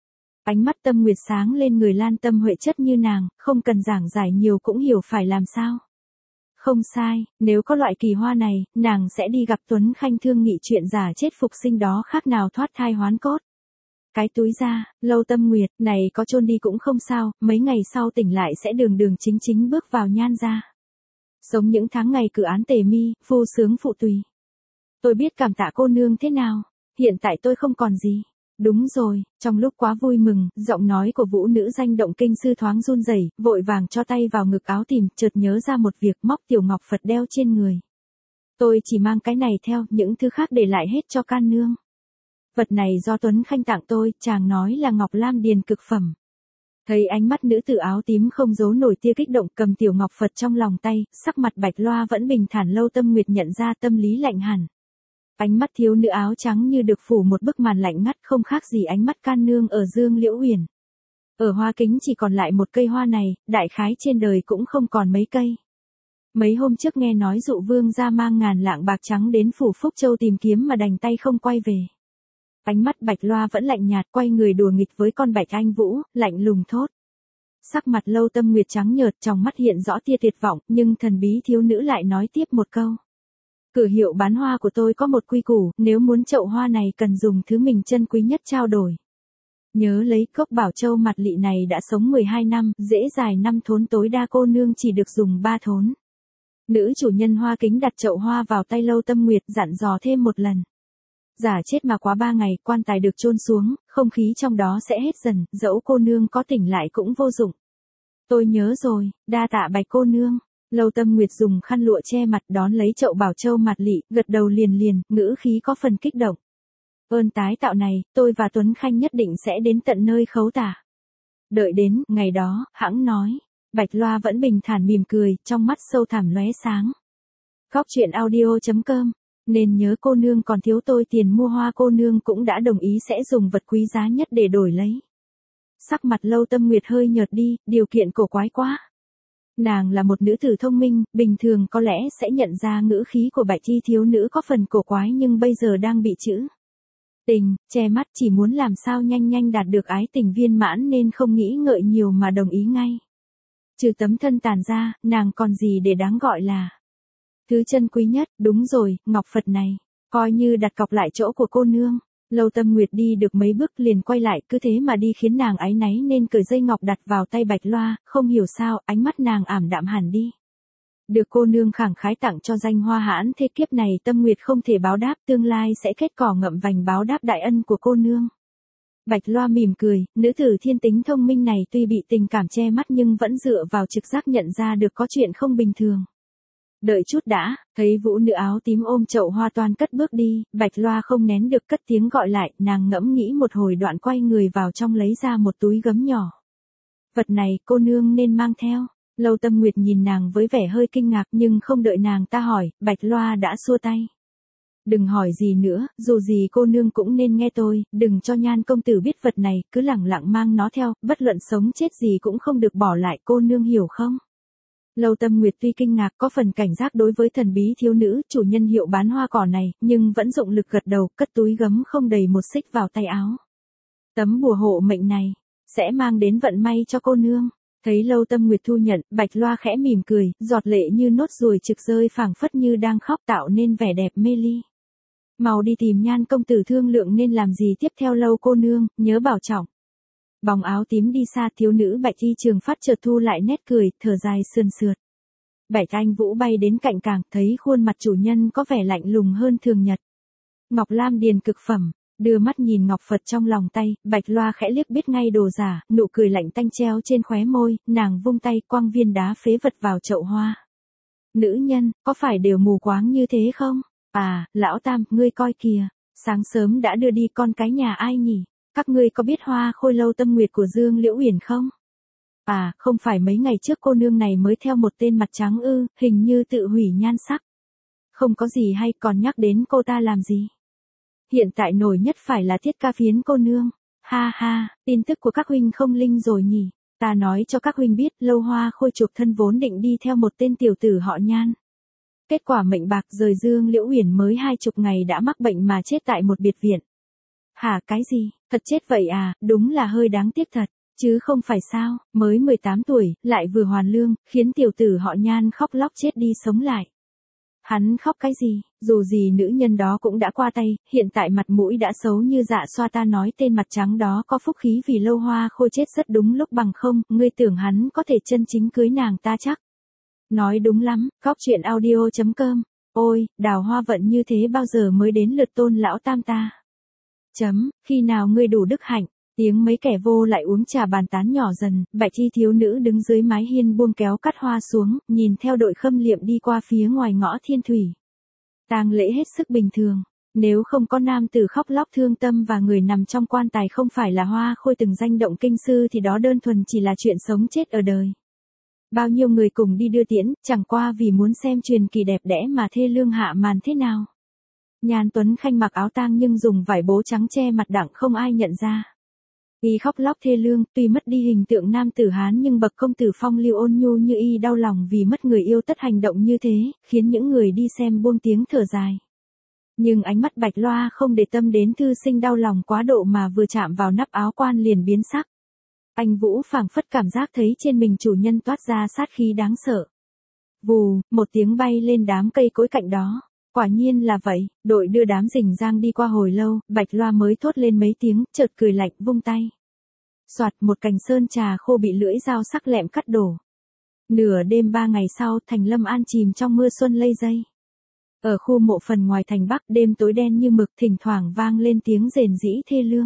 Ánh mắt Tâm Nguyệt sáng lên, người Lan Tâm Huệ chất như nàng, không cần giảng giải nhiều cũng hiểu phải làm sao. Không sai, nếu có loại kỳ hoa này, nàng sẽ đi gặp Tuấn Khanh thương nghị chuyện giả chết phục sinh đó khác nào thoát thai hoán cốt. Cái túi ra, Lâu Tâm Nguyệt, này có chôn đi cũng không sao, mấy ngày sau tỉnh lại sẽ đường đường chính chính bước vào nhan gia. Sống những tháng ngày cử án tề mi, phu sướng phụ tùy. Tôi biết cảm tạ cô nương thế nào, hiện tại tôi không còn gì. Đúng rồi, trong lúc quá vui mừng, giọng nói của vũ nữ danh động kinh sư thoáng run rẩy, vội vàng cho tay vào ngực áo tìm, chợt nhớ ra một việc, móc tiểu ngọc Phật đeo trên người. Tôi chỉ mang cái này theo, những thứ khác để lại hết cho can nương. Vật này do Tuấn Khanh tặng tôi, chàng nói là ngọc lam điền cực phẩm. Thấy ánh mắt nữ tử áo tím không giấu nổi tia kích động, cầm tiểu ngọc Phật trong lòng tay, sắc mặt Bạch Loa vẫn bình thản. Lâu Tâm Nguyệt nhận ra tâm lý lạnh hẳn. Ánh mắt thiếu nữ áo trắng như được phủ một bức màn lạnh ngắt, không khác gì ánh mắt can nương ở Dương Liễu Huyền. Ở Hoa Kính chỉ còn lại một cây hoa này, đại khái trên đời cũng không còn mấy cây. Mấy hôm trước nghe nói dụ vương gia mang ngàn lạng bạc trắng đến phủ Phúc Châu tìm kiếm mà đành tay không quay về. Ánh mắt Bạch Loa vẫn lạnh nhạt, quay người đùa nghịch với con Bạch Anh Vũ, lạnh lùng thốt. Sắc mặt Lâu Tâm Nguyệt trắng nhợt, trong mắt hiện rõ tia tuyệt vọng, nhưng thần bí thiếu nữ lại nói tiếp một câu. Cửa hiệu bán hoa của tôi có một quy củ, nếu muốn chậu hoa này cần dùng thứ mình chân quý nhất trao đổi. Nhớ lấy, cốc bảo châu mặt lị này đã sống mười hai năm, dễ dài năm thốn, tối đa cô nương chỉ được dùng ba thốn. Nữ chủ nhân Hoa Kính đặt chậu hoa vào tay Lâu Tâm Nguyệt, dặn dò thêm một lần. Giả chết mà quá ba ngày, quan tài được chôn xuống, không khí trong đó sẽ hết dần, dẫu cô nương có tỉnh lại cũng vô dụng. Tôi nhớ rồi, đa tạ Bạch cô nương. Lâu Tâm Nguyệt dùng khăn lụa che mặt, đón lấy chậu bảo châu mặt lị, gật đầu liền liền, ngữ khí có phần kích động. Ơn tái tạo này, tôi và Tuấn Khanh nhất định sẽ đến tận nơi khấu tả. Đợi đến, ngày đó, hãng nói. Bạch Loa vẫn bình thản mỉm cười, trong mắt sâu thẳm lóe sáng. Góc truyện audio.com, nên nhớ cô nương còn thiếu tôi tiền mua hoa, cô nương cũng đã đồng ý sẽ dùng vật quý giá nhất để đổi lấy. Sắc mặt Lâu Tâm Nguyệt hơi nhợt đi, điều kiện cổ quái quá. Nàng là một nữ tử thông minh, bình thường có lẽ sẽ nhận ra ngữ khí của Bạch Y thiếu nữ có phần cổ quái nhưng bây giờ đang bị chữ tình che mắt, chỉ muốn làm sao nhanh nhanh đạt được ái tình viên mãn nên không nghĩ ngợi nhiều mà đồng ý ngay. Trừ tấm thân tàn ra, nàng còn gì để đáng gọi là thứ chân quý nhất, đúng rồi, ngọc Phật này, coi như đặt cọc lại chỗ của cô nương. Lâu Tâm Nguyệt đi được mấy bước liền quay lại, cứ thế mà đi khiến nàng áy náy nên cởi dây ngọc đặt vào tay Bạch Loa, không hiểu sao, ánh mắt nàng ảm đạm hẳn đi. Được cô nương khẳng khái tặng cho danh hoa hãn thế kiếp này Tâm Nguyệt không thể báo đáp, tương lai sẽ kết cỏ ngậm vành báo đáp đại ân của cô nương. Bạch Loa mỉm cười, nữ tử thiên tính thông minh này tuy bị tình cảm che mắt nhưng vẫn dựa vào trực giác nhận ra được có chuyện không bình thường. Đợi chút đã, thấy vũ nữ áo tím ôm chậu hoa toan cất bước đi, Bạch Loa không nén được cất tiếng gọi lại, nàng ngẫm nghĩ một hồi đoạn quay người vào trong lấy ra một túi gấm nhỏ. Vật này cô nương nên mang theo. Lâu Tâm Nguyệt nhìn nàng với vẻ hơi kinh ngạc nhưng không đợi nàng ta hỏi, Bạch Loa đã xua tay. Đừng hỏi gì nữa, dù gì cô nương cũng nên nghe tôi, đừng cho Nhan công tử biết vật này, cứ lẳng lặng mang nó theo, bất luận sống chết gì cũng không được bỏ lại, cô nương hiểu không? Lâu Tâm Nguyệt tuy kinh ngạc có phần cảnh giác đối với thần bí thiếu nữ chủ nhân hiệu bán hoa cỏ này, nhưng vẫn dụng lực gật đầu, cất túi gấm không đầy một xích vào tay áo. Tấm bùa hộ mệnh này, sẽ mang đến vận may cho cô nương. Thấy Lâu Tâm Nguyệt thu nhận, Bạch Loa khẽ mỉm cười, giọt lệ như nốt ruồi trực rơi phảng phất như đang khóc tạo nên vẻ đẹp mê ly. Mau đi tìm Nhan công tử thương lượng nên làm gì tiếp theo Lâu cô nương, nhớ bảo trọng. Bóng áo tím đi xa, thiếu nữ Bạch Y Trường Phát chợt thu lại nét cười, thở dài sườn sượt. Bạch Anh Vũ bay đến cạnh càng, thấy khuôn mặt chủ nhân có vẻ lạnh lùng hơn thường nhật. Ngọc Lam điền cực phẩm, đưa mắt nhìn ngọc Phật trong lòng tay, Bạch Loa khẽ liếc biết ngay đồ giả, nụ cười lạnh tanh treo trên khóe môi, nàng vung tay quăng viên đá phế vật vào chậu hoa. Nữ nhân, có phải đều mù quáng như thế không? À, lão Tam, ngươi coi kìa, sáng sớm đã đưa đi con cái nhà ai nhỉ? Các ngươi có biết hoa khôi Lâu Tâm Nguyệt của Dương Liễu Uyển không? À, không phải mấy ngày trước cô nương này mới theo một tên mặt trắng ư, hình như tự hủy nhan sắc. Không có gì hay, còn nhắc đến cô ta làm gì? Hiện tại nổi nhất phải là Thiết Ca Phiến cô nương. Ha ha, tin tức của các huynh không linh rồi nhỉ? Ta nói cho các huynh biết, Lâu hoa khôi chuộc thân vốn định đi theo một tên tiểu tử họ Nhan. Kết quả mệnh bạc rời Dương Liễu Uyển mới hai chục ngày đã mắc bệnh mà chết tại một biệt viện. Hả, cái gì, thật chết vậy à, đúng là hơi đáng tiếc thật, chứ không phải sao, mới mười tám tuổi, lại vừa hoàn lương, khiến tiểu tử họ Nhan khóc lóc chết đi sống lại. Hắn khóc cái gì, dù gì nữ nhân đó cũng đã qua tay, hiện tại mặt mũi đã xấu như dạ xoa, ta nói tên mặt trắng đó có phúc khí vì Lâu hoa khôi chết rất đúng lúc, bằng không, ngươi tưởng hắn có thể chân chính cưới nàng ta chắc. Nói đúng lắm, góc chuyện audio chấm com, ôi, đào hoa vận như thế bao giờ mới đến lượt Tôn lão tam ta. Chấm, khi nào ngươi đủ đức hạnh, tiếng mấy kẻ vô lại uống trà bàn tán nhỏ dần, Bạch Y thiếu nữ đứng dưới mái hiên buông kéo cắt hoa xuống, nhìn theo đội khâm liệm đi qua phía ngoài ngõ Thiên Thủy. Tang lễ hết sức bình thường, nếu không có nam tử khóc lóc thương tâm và người nằm trong quan tài không phải là hoa khôi từng danh động kinh sư thì đó đơn thuần chỉ là chuyện sống chết ở đời. Bao nhiêu người cùng đi đưa tiễn, chẳng qua vì muốn xem truyền kỳ đẹp đẽ mà thê lương hạ màn thế nào. Nhan Tuấn Khanh mặc áo tang nhưng dùng vải bố trắng che mặt đặng không ai nhận ra. Y khóc lóc thê lương, tuy mất đi hình tượng nam tử Hán nhưng bậc công tử phong lưu ôn nhu như y đau lòng vì mất người yêu tất hành động như thế, khiến những người đi xem buông tiếng thở dài. Nhưng ánh mắt Bạch Loa không để tâm đến thư sinh đau lòng quá độ mà vừa chạm vào nắp áo quan liền biến sắc. Anh Vũ phảng phất cảm giác thấy trên mình chủ nhân toát ra sát khí đáng sợ. Vù, một tiếng bay lên đám cây cối cạnh đó. Quả nhiên là vậy, đội đưa đám rình rang đi qua hồi lâu, Bạch Loa mới thốt lên mấy tiếng, chợt cười lạnh vung tay. Soạt, một cành sơn trà khô bị lưỡi dao sắc lẹm cắt đổ. Nửa đêm ba ngày sau, thành Lâm An chìm trong mưa xuân lây dây. Ở khu mộ phần ngoài thành Bắc, đêm tối đen như mực, thỉnh thoảng vang lên tiếng rền rĩ thê lương.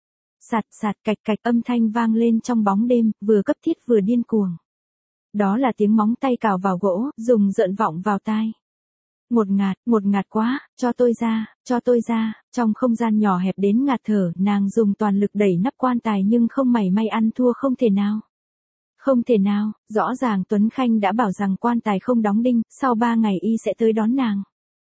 Sạt sạt cạch cạch, âm thanh vang lên trong bóng đêm, vừa cấp thiết vừa điên cuồng. Đó là tiếng móng tay cào vào gỗ, dùng rợn vọng vào tai. Ngột ngạt, ngột ngạt quá, cho tôi ra, cho tôi ra, trong không gian nhỏ hẹp đến ngạt thở, nàng dùng toàn lực đẩy nắp quan tài nhưng không mảy may ăn thua, không thể nào. Không thể nào, rõ ràng Tuấn Khanh đã bảo rằng quan tài không đóng đinh, sau ba ngày y sẽ tới đón nàng.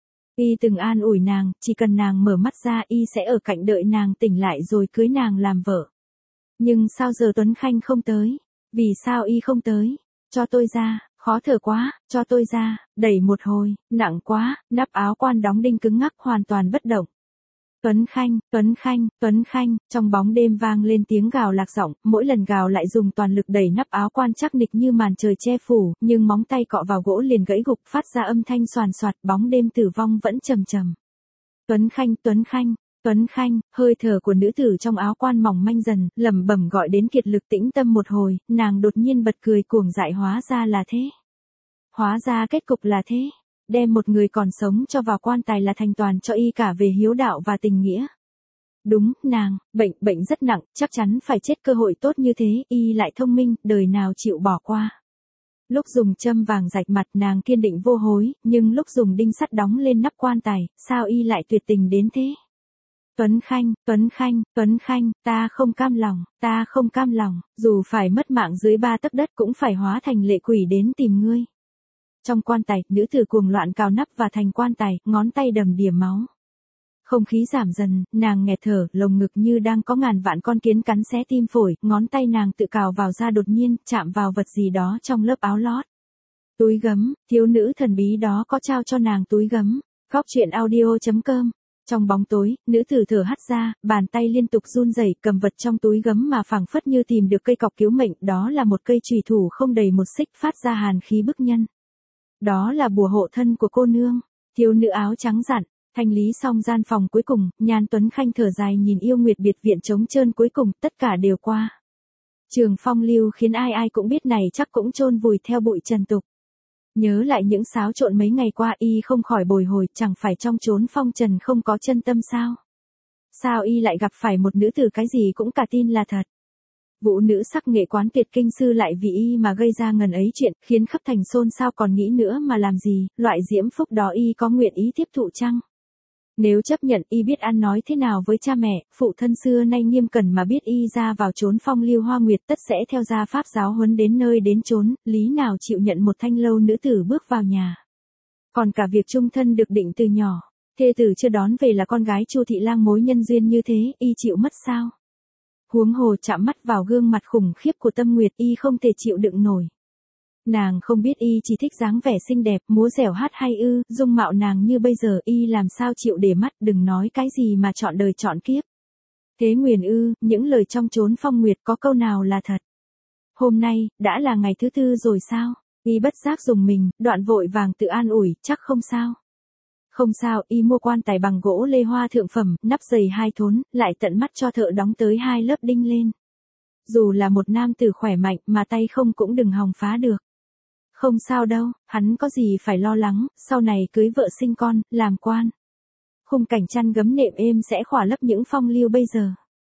Y từng an ủi nàng, chỉ cần nàng mở mắt ra y sẽ ở cạnh đợi nàng tỉnh lại rồi cưới nàng làm vợ. Nhưng sao giờ Tuấn Khanh không tới? Vì sao y không tới? Cho tôi ra, Khó thở quá, cho tôi ra, đẩy một hồi, nặng quá, nắp áo quan đóng đinh cứng ngắc hoàn toàn bất động. Tuấn Khanh, Tuấn Khanh, Tuấn Khanh, trong bóng đêm vang lên tiếng gào lạc giọng, mỗi lần gào lại dùng toàn lực đẩy nắp áo quan chắc nịch như màn trời che phủ, nhưng móng tay cọ vào gỗ liền gãy gục phát ra âm thanh soàn soạt, bóng đêm tử vong vẫn trầm trầm. Tuấn Khanh, Tuấn Khanh, Tuấn Khanh, hơi thở của nữ tử trong áo quan mỏng manh dần, lẩm bẩm gọi đến kiệt lực tĩnh tâm một hồi, nàng đột nhiên bật cười cuồng dại hóa ra là thế. Hóa ra kết cục là thế. Đem một người còn sống cho vào quan tài là thành toàn cho y cả về hiếu đạo và tình nghĩa. Đúng, nàng, bệnh, bệnh rất nặng, chắc chắn phải chết cơ hội tốt như thế, y lại thông minh, đời nào chịu bỏ qua. Lúc dùng châm vàng rạch mặt nàng kiên định vô hối, nhưng lúc dùng đinh sắt đóng lên nắp quan tài, sao y lại tuyệt tình đến thế? Tuấn Khanh, Tuấn Khanh, Tuấn Khanh, ta không cam lòng, ta không cam lòng, dù phải mất mạng dưới ba tấc đất cũng phải hóa thành lệ quỷ đến tìm ngươi. Trong quan tài, nữ tử cuồng loạn cào nắp và thành quan tài, ngón tay đầm đìa máu. Không khí giảm dần, nàng nghẹt thở, lồng ngực như đang có ngàn vạn con kiến cắn xé tim phổi, ngón tay nàng tự cào vào da đột nhiên, chạm vào vật gì đó trong lớp áo lót. Túi gấm, thiếu nữ thần bí đó có trao cho nàng túi gấm. Góc truyện audio chấm com. Trong bóng tối, nữ tử thở hắt ra, bàn tay liên tục run rẩy cầm vật trong túi gấm mà phảng phất như tìm được cây cọc cứu mệnh, đó là một cây chùy thủ không đầy một xích phát ra hàn khí bức nhân. Đó là bùa hộ thân của cô nương. Thiếu nữ áo trắng dặn, thanh lý xong gian phòng cuối cùng, Nhan Tuấn Khanh thở dài nhìn yêu nguyệt biệt viện trống trơn cuối cùng, tất cả đều qua. Trường phong lưu khiến ai ai cũng biết này chắc cũng chôn vùi theo bụi trần tục. Nhớ lại những xáo trộn mấy ngày qua y không khỏi bồi hồi, chẳng phải trong chốn phong trần không có chân tâm sao? Sao y lại gặp phải một nữ tử cái gì cũng cả tin là thật? Vũ nữ sắc nghệ quán tuyệt kinh sư lại vì y mà gây ra ngần ấy chuyện, khiến khắp thành xôn xao còn nghĩ nữa mà làm gì, loại diễm phúc đó y có nguyện ý tiếp thụ chăng? Nếu chấp nhận y biết ăn nói thế nào với cha mẹ, phụ thân xưa nay nghiêm cẩn mà biết y ra vào chốn phong lưu hoa nguyệt tất sẽ theo gia pháp giáo huấn đến nơi đến chốn, lý nào chịu nhận một thanh lâu nữ tử bước vào nhà. Còn cả việc chung thân được định từ nhỏ, thê tử chưa đón về là con gái Chu thị lang mối nhân duyên như thế, y chịu mất sao? Huống hồ chạm mắt vào gương mặt khủng khiếp của Tâm Nguyệt y không thể chịu đựng nổi. Nàng không biết y chỉ thích dáng vẻ xinh đẹp, múa dẻo hát hay ư, dung mạo nàng như bây giờ y làm sao chịu để mắt, đừng nói cái gì mà chọn đời chọn kiếp. Thế nguyền ư, những lời trong chốn phong nguyệt có câu nào là thật. Hôm nay, đã là ngày thứ tư rồi sao? Y bất giác dùng mình, đoạn vội vàng tự an ủi, chắc không sao. Không sao, y mua quan tài bằng gỗ lê hoa thượng phẩm, nắp dày hai thốn, lại tận mắt cho thợ đóng tới hai lớp đinh lên. Dù là một nam tử khỏe mạnh mà tay không cũng đừng hòng phá được. Không sao đâu, hắn có gì phải lo lắng, sau này cưới vợ sinh con, làm quan. Khung cảnh chăn gấm nệm êm sẽ khỏa lấp những phong lưu bây giờ.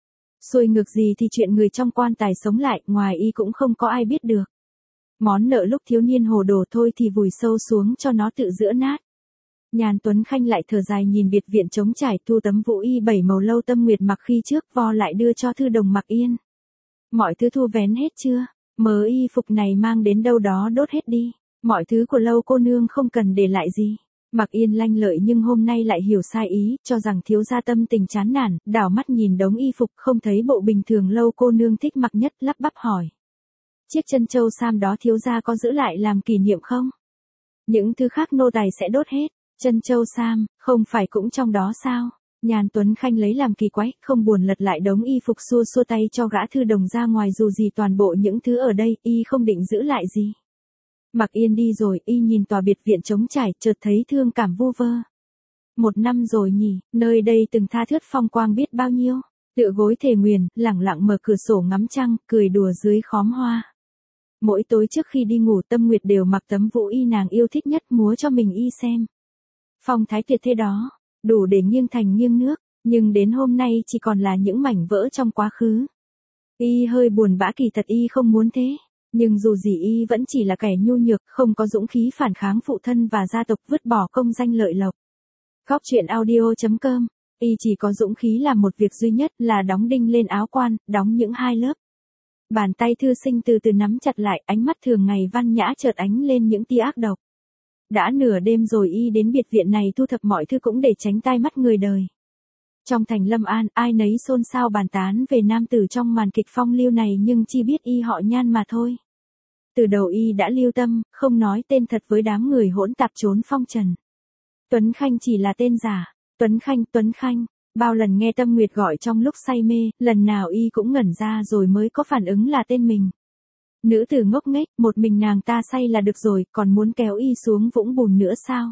Xuôi ngược gì thì chuyện người trong quan tài sống lại, ngoài y cũng không có ai biết được. Món nợ lúc thiếu niên hồ đồ thôi thì vùi sâu xuống cho nó tự giữa nát. Nhan Tuấn Khanh lại thở dài nhìn biệt viện trống trải thu tấm vũ y bảy màu lâu Tâm Nguyệt mặc khi trước vo lại đưa cho thư đồng mặc yên. Mọi thứ thu vén hết chưa? Mớ y phục này mang đến đâu đó đốt hết đi. Mọi thứ của lâu cô nương không cần để lại gì. Mặc yên lanh lợi nhưng hôm nay lại hiểu sai ý, cho rằng thiếu gia tâm tình chán nản, đảo mắt nhìn đống y phục không thấy bộ bình thường lâu cô nương thích mặc nhất, lắp bắp hỏi. Chiếc chân châu sam đó thiếu gia có giữ lại làm kỷ niệm không? Những thứ khác nô tài sẽ đốt hết. Chân châu sam, không phải cũng trong đó sao? Nhan Tuấn Khanh lấy làm kỳ quái, không buồn lật lại đống y phục xua xua tay cho gã thư đồng ra ngoài dù gì toàn bộ những thứ ở đây, y không định giữ lại gì. Mặc yên đi rồi, y nhìn tòa biệt viện trống trải, chợt thấy thương cảm vu vơ. Một năm rồi nhỉ, nơi đây từng tha thướt phong quang biết bao nhiêu. Tựa gối thề nguyền, lẳng lặng mở cửa sổ ngắm trăng, cười đùa dưới khóm hoa. Mỗi tối trước khi đi ngủ Tâm Nguyệt đều mặc tấm vũ y nàng yêu thích nhất múa cho mình y xem. Phong thái tuyệt thế đó, đủ để nghiêng thành nghiêng nước, nhưng đến hôm nay chỉ còn là những mảnh vỡ trong quá khứ. Y hơi buồn bã, kỳ thật y không muốn thế, nhưng dù gì y vẫn chỉ là kẻ nhu nhược, không có dũng khí phản kháng phụ thân và gia tộc, vứt bỏ công danh lợi lộc. Góc truyện audio chấm com, y chỉ có dũng khí làm một việc duy nhất là đóng đinh lên áo quan, đóng những hai lớp. Bàn tay thư sinh từ từ nắm chặt lại, ánh mắt thường ngày văn nhã chợt ánh lên những tia ác độc. Đã nửa đêm rồi y đến biệt viện này thu thập mọi thứ cũng để tránh tai mắt người đời. Trong thành Lâm An, ai nấy xôn xao bàn tán về nam tử trong màn kịch phong lưu này nhưng chi biết y họ Nhan mà thôi. Từ đầu y đã lưu tâm, không nói tên thật với đám người hỗn tạp trốn phong trần. Tuấn Khanh chỉ là tên giả. Tuấn Khanh, Tuấn Khanh. Bao lần nghe Tâm Nguyệt gọi trong lúc say mê, lần nào y cũng ngẩn ra rồi mới có phản ứng là tên mình. Nữ tử ngốc nghếch, một mình nàng ta say là được rồi, còn muốn kéo y xuống vũng bùn nữa sao?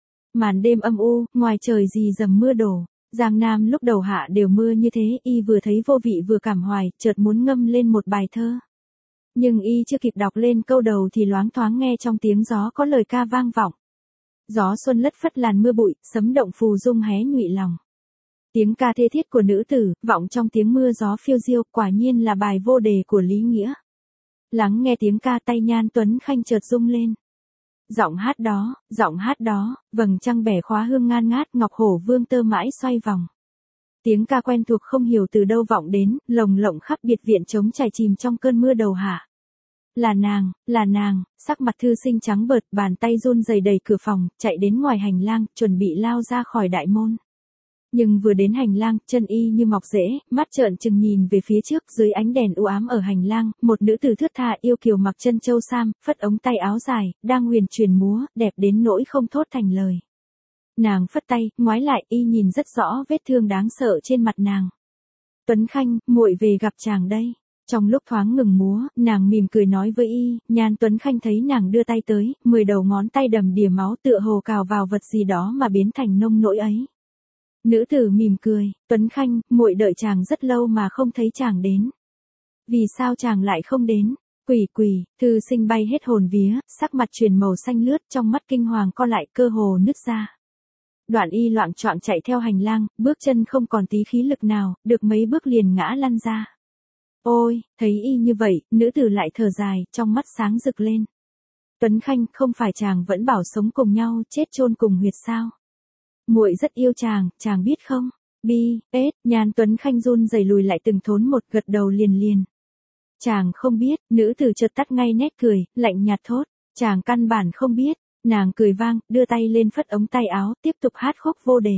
Màn đêm âm u, ngoài trời rì rầm mưa đổ. Giang Nam lúc đầu hạ đều mưa như thế, y vừa thấy vô vị vừa cảm hoài, chợt muốn ngâm lên một bài thơ. Nhưng y chưa kịp đọc lên câu đầu thì loáng thoáng nghe trong tiếng gió có lời ca vang vọng. Gió xuân lất phất làn mưa bụi, sấm động phù dung hé nhụy lòng. Tiếng ca thê thiết của nữ tử, vọng trong tiếng mưa gió phiêu diêu, quả nhiên là bài vô đề của Lý Nghĩa. Lắng nghe tiếng ca, tay Nhan Tuấn Khanh chợt rung lên. Giọng hát đó, giọng hát đó, vầng trăng bẻ khóa hương ngan ngát, ngọc hổ vương tơ mãi xoay vòng. Tiếng ca quen thuộc không hiểu từ đâu vọng đến, lồng lộng khắp biệt viện trống trải chìm trong cơn mưa đầu hạ. Là nàng, là nàng, sắc mặt thư sinh trắng bợt, bàn tay run rẩy đẩy cửa phòng, chạy đến ngoài hành lang, chuẩn bị lao ra khỏi đại môn. Nhưng vừa đến hành lang, chân y như mọc rễ, mắt trợn trừng nhìn về phía trước, dưới ánh đèn u ám ở hành lang, một nữ tử thướt tha yêu kiều mặc chân châu sam, phất ống tay áo dài, đang huyền truyền múa, đẹp đến nỗi không thốt thành lời. Nàng phất tay, ngoái lại, y nhìn rất rõ vết thương đáng sợ trên mặt nàng. Tuấn Khanh, muội về gặp chàng đây. Trong lúc thoáng ngừng múa, nàng mỉm cười nói với y. Nhan Tuấn Khanh thấy nàng đưa tay tới, mười đầu ngón tay đầm đìa máu tựa hồ cào vào vật gì đó mà biến thành nông nỗi ấy. Nữ tử mỉm cười, Tuấn Khanh, muội đợi chàng rất lâu mà không thấy chàng đến. Vì sao chàng lại không đến? Quỷ quỷ, thư sinh bay hết hồn vía, sắc mặt chuyển màu xanh lướt, trong mắt kinh hoàng co lại, cơ hồ nứt ra. Đoạn y loạng choạng chạy theo hành lang, bước chân không còn tí khí lực nào, được mấy bước liền ngã lăn ra. Ôi, thấy y như vậy, nữ tử lại thở dài, trong mắt sáng rực lên. Tuấn Khanh, không phải chàng vẫn bảo sống cùng nhau, chết chôn cùng huyệt sao? Muội rất yêu chàng, chàng biết không? Bi, ết, Nhan Tuấn Khanh run rẩy lùi lại từng thốn một, gật đầu liền liền. Chàng không biết, nữ tử chợt tắt ngay nét cười, lạnh nhạt thốt, chàng căn bản không biết. Nàng cười vang, đưa tay lên phất ống tay áo, tiếp tục hát khúc vô đề.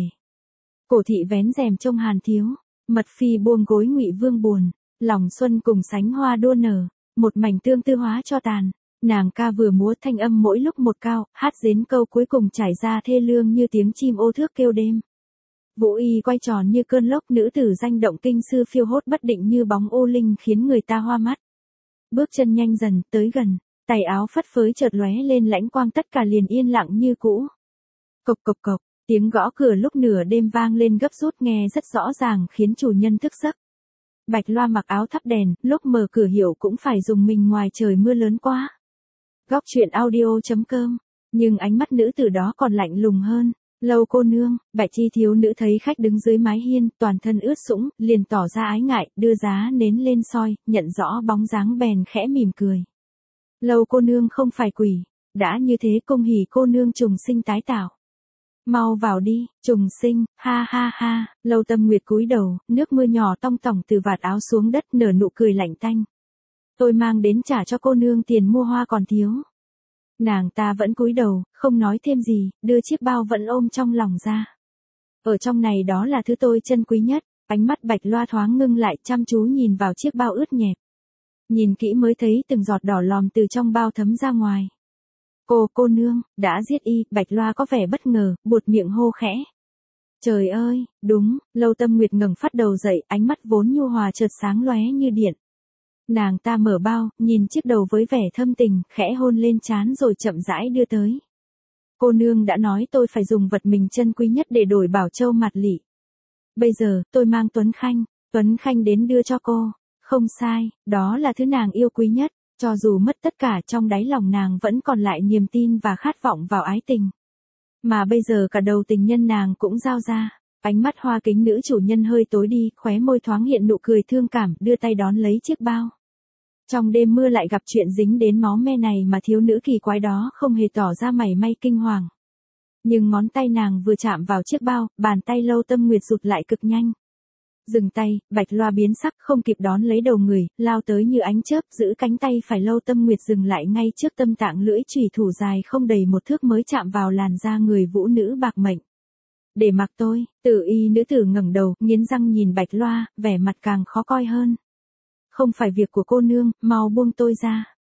Cổ thị vén rèm trông Hàn thiếu, mật phi buông gối Ngụy Vương buồn, lòng xuân cùng sánh hoa đua nở, một mảnh tương tư hóa cho tàn. Nàng ca vừa múa thanh âm mỗi lúc một cao, hát đến câu cuối cùng trải ra thê lương như tiếng chim ô thước kêu đêm. Vũ y quay tròn như cơn lốc, nữ tử danh động kinh sư phiêu hốt bất định như bóng ô linh khiến người ta hoa mắt. Bước chân nhanh dần, tới gần. Tay áo phất phới chợt lóe lên lãnh quang, tất cả liền yên lặng như cũ. Cộc cộc cộc, tiếng gõ cửa lúc nửa đêm vang lên gấp rút nghe rất rõ ràng khiến chủ nhân thức giấc. Bạch Loa mặc áo thắp đèn, lúc mở cửa hiểu cũng phải dùng mình ngoài trời mưa lớn quá. Góc truyện audio chấm com, nhưng ánh mắt nữ tử đó còn lạnh lùng hơn. Lâu cô nương, Bạch Chi thiếu nữ thấy khách đứng dưới mái hiên, toàn thân ướt sũng, liền tỏ ra ái ngại, đưa giá nến lên soi, nhận rõ bóng dáng bèn khẽ mỉm cười. Lâu cô nương không phải quỷ, đã như thế cung hỉ cô nương trùng sinh tái tạo. Mau vào đi, trùng sinh, ha ha ha, Lâu Tâm Nguyệt cúi đầu, nước mưa nhỏ tong tỏng từ vạt áo xuống đất, nở nụ cười lạnh tanh. Tôi mang đến trả cho cô nương tiền mua hoa còn thiếu. Nàng ta vẫn cúi đầu, không nói thêm gì, đưa chiếc bao vẫn ôm trong lòng ra. Ở trong này đó là thứ tôi trân quý nhất, ánh mắt Bạch Loa thoáng ngưng lại, chăm chú nhìn vào chiếc bao ướt nhẹp. Nhìn kỹ mới thấy từng giọt đỏ lòm từ trong bao thấm ra ngoài. Cô, cô nương, đã giết y, Bạch Loa có vẻ bất ngờ, buột miệng hô khẽ. Trời ơi, đúng, Lâu Tâm Nguyệt ngẩng phát đầu dậy, ánh mắt vốn nhu hòa chợt sáng lóe như điện. Nàng ta mở bao, nhìn chiếc đầu với vẻ thâm tình, khẽ hôn lên trán rồi chậm rãi đưa tới. Cô nương đã nói tôi phải dùng vật mình trân quý nhất để đổi Bảo Châu mặt lị. Bây giờ, tôi mang Tuấn Khanh, Tuấn Khanh đến đưa cho cô. Không sai, đó là thứ nàng yêu quý nhất, cho dù mất tất cả trong đáy lòng nàng vẫn còn lại niềm tin và khát vọng vào ái tình. Mà bây giờ cả đầu tình nhân nàng cũng giao ra, ánh mắt hoa kính nữ chủ nhân hơi tối đi, khóe môi thoáng hiện nụ cười thương cảm, đưa tay đón lấy chiếc bao. Trong đêm mưa lại gặp chuyện dính đến máu me này mà thiếu nữ kỳ quái đó không hề tỏ ra mảy may kinh hoàng. Nhưng ngón tay nàng vừa chạm vào chiếc bao, bàn tay Lâu Tâm Nguyệt rụt lại cực nhanh. Dừng tay, Bạch Loa biến sắc không kịp đón lấy đầu người, lao tới như ánh chớp, giữ cánh tay phải Lâu Tâm Nguyệt dừng lại ngay trước tâm tạng, lưỡi chủy thủ dài không đầy một thước mới chạm vào làn da người vũ nữ bạc mệnh. Để mặc tôi, Tử y nữ tử ngẩng đầu, nghiến răng nhìn Bạch Loa, vẻ mặt càng khó coi hơn. Không phải việc của cô nương, mau buông tôi ra.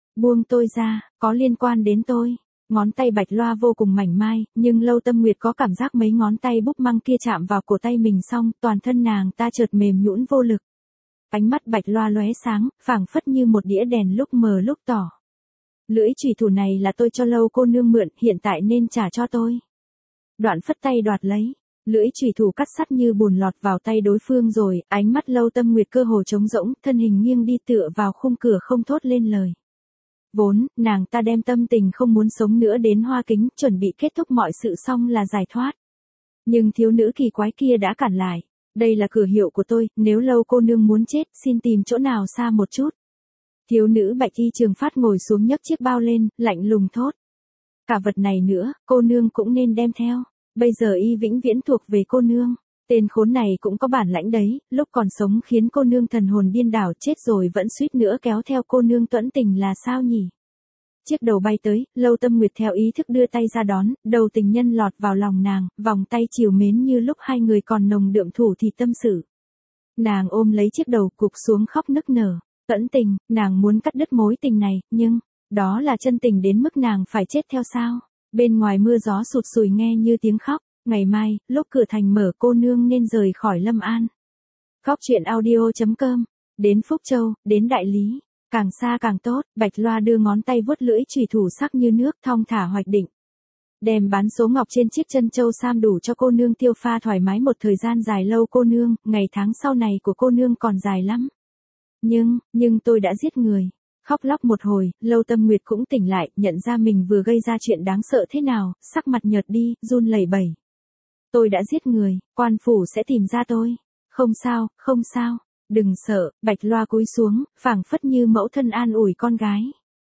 Buông tôi ra, có liên quan đến tôi. Ngón tay Bạch Loa vô cùng mảnh mai, nhưng Lâu Tâm Nguyệt có cảm giác mấy ngón tay búp măng kia chạm vào cổ tay mình xong, toàn thân nàng ta chợt mềm nhũn vô lực. Ánh mắt Bạch Loa lóe sáng, phảng phất như một đĩa đèn lúc mờ lúc tỏ. Lưỡi chùy thủ này là tôi cho Lâu cô nương mượn, hiện tại nên trả cho tôi. Đoạn phất tay đoạt lấy. Lưỡi chùy thủ cắt sắt như bùn lọt vào tay đối phương rồi, ánh mắt Lâu Tâm Nguyệt cơ hồ trống rỗng, thân hình nghiêng đi tựa vào khung cửa không thốt lên lời. Vốn, nàng ta đem tâm tình không muốn sống nữa đến Hoa Kính, chuẩn bị kết thúc mọi sự xong là giải thoát. Nhưng thiếu nữ kỳ quái kia đã cản lại. Đây là cửa hiệu của tôi, nếu Lâu cô nương muốn chết, xin tìm chỗ nào xa một chút. Thiếu nữ Bạch Y Trường Phát ngồi xuống nhấc chiếc bao lên, lạnh lùng thốt. Cả vật này nữa, cô nương cũng nên đem theo. Bây giờ y vĩnh viễn thuộc về cô nương. Tên khốn này cũng có bản lãnh đấy, lúc còn sống khiến cô nương thần hồn điên đảo, chết rồi vẫn suýt nữa kéo theo cô nương tuẫn tình là sao nhỉ? Chiếc đầu bay tới, Lâu Tâm Nguyệt theo ý thức đưa tay ra đón, đầu tình nhân lọt vào lòng nàng, vòng tay trìu mến như lúc hai người còn nồng đượm thủ thì tâm sự. Nàng ôm lấy chiếc đầu cụp xuống khóc nức nở, tuẫn tình, nàng muốn cắt đứt mối tình này, nhưng, đó là chân tình đến mức nàng phải chết theo sao? Bên ngoài mưa gió sụt sùi nghe như tiếng khóc. Ngày mai, lúc cửa thành mở cô nương nên rời khỏi Lâm An. Góc truyện audio chấm com. Đến Phúc Châu, đến Đại Lý. Càng xa càng tốt, Bạch Loa đưa ngón tay vuốt lưỡi chùy thủ sắc như nước thong thả hoạch định. Đem bán số ngọc trên chiếc chân châu sam đủ cho cô nương tiêu pha thoải mái một thời gian dài. Lâu cô nương, ngày tháng sau này của cô nương còn dài lắm. Nhưng, nhưng tôi đã giết người. Khóc lóc một hồi, Lâu Tâm Nguyệt cũng tỉnh lại, nhận ra mình vừa gây ra chuyện đáng sợ thế nào, sắc mặt nhợt đi, run lẩy bẩy. Tôi đã giết người, quan phủ sẽ tìm ra tôi. Không sao, không sao, đừng sợ, Bạch Loa cúi xuống, phảng phất như mẫu thân an ủi con gái.